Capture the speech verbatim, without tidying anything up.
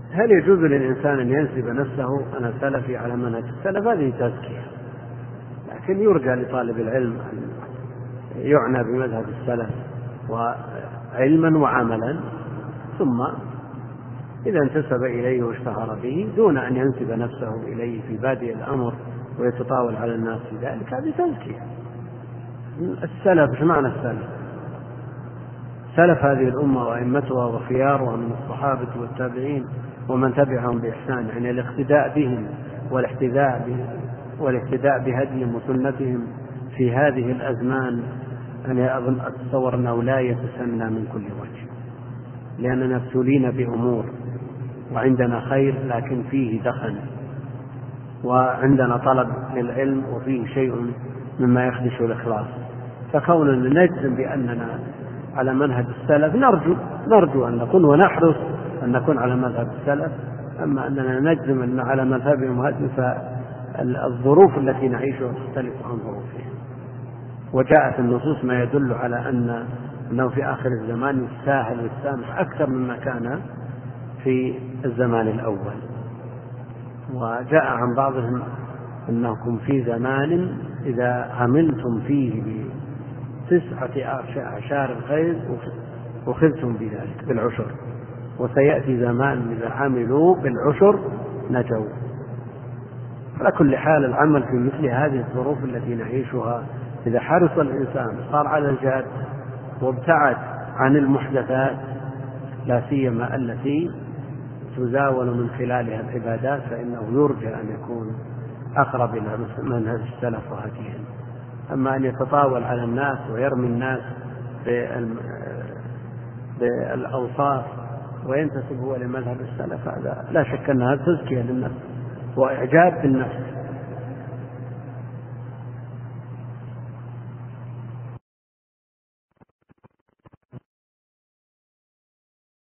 هل يجوز للإنسان أن ينسب نفسه أنا سلفي على منهج السلف؟ هذه تزكية، لكن يرجى لطالب العلم أن يعنى بمذهب السلف وعلما وعملا، ثم إذا انتسب إليه واشتهر به دون أن ينسب نفسه إليه في بادئ الأمر ويتطاول على الناس في ذلك، هذه تزكية. السلف، ايش معنى السلف؟ سلف هذه الأمة وأئمتها وخيارها من الصحابة والتابعين ومن تبعهم بإحسان، يعني الاقتداء بهم والاحتذاء بهم والاهتداء بهديهم وسنتهم في هذه الأزمان. أنا أظن أتصور أنه لا يتسنى من كل وجه، لأننا ابتلينا بأمور وعندنا خير لكن فيه دخن، وعندنا طلب للعلم وفيه شيء مما يخدش الإخلاص، فكوننا نجزم بأننا على منهج السلف نرجو نرجو أن نكون ونحرص أن نكون على مذهب السلف. أما أننا نجزم أن على مذهبهم هذه فالظروف التي نعيشها تختلف عن ظروفهم، وجاءت النصوص ما يدل على أن أنه في آخر الزمان يستاهل ويستامح أكثر مما كان في الزمان الأول. وجاء عن بعضهم أنكم في زمان إذا عملتم فيه بتسعة أعشار الخير أخذتم بذلك بالعشر، وسيأتي زمان إذا عملوا بالعشر نجوا. على كل حال العمل في مثل هذه الظروف التي نعيشها إذا حرص الإنسان صار على الجاد وابتعد عن المحدثات لا سيما التي تزاول من خلالها العبادات، فإنه يرجى أن يكون أقرب إلى منهج السلف وهديهم. أما أن يتطاول على الناس ويرمي الناس بالأوصاف وينتسب هو لمذهب السلف، هذا لا شك أنها تزكية للنفس وإعجاب بالنفس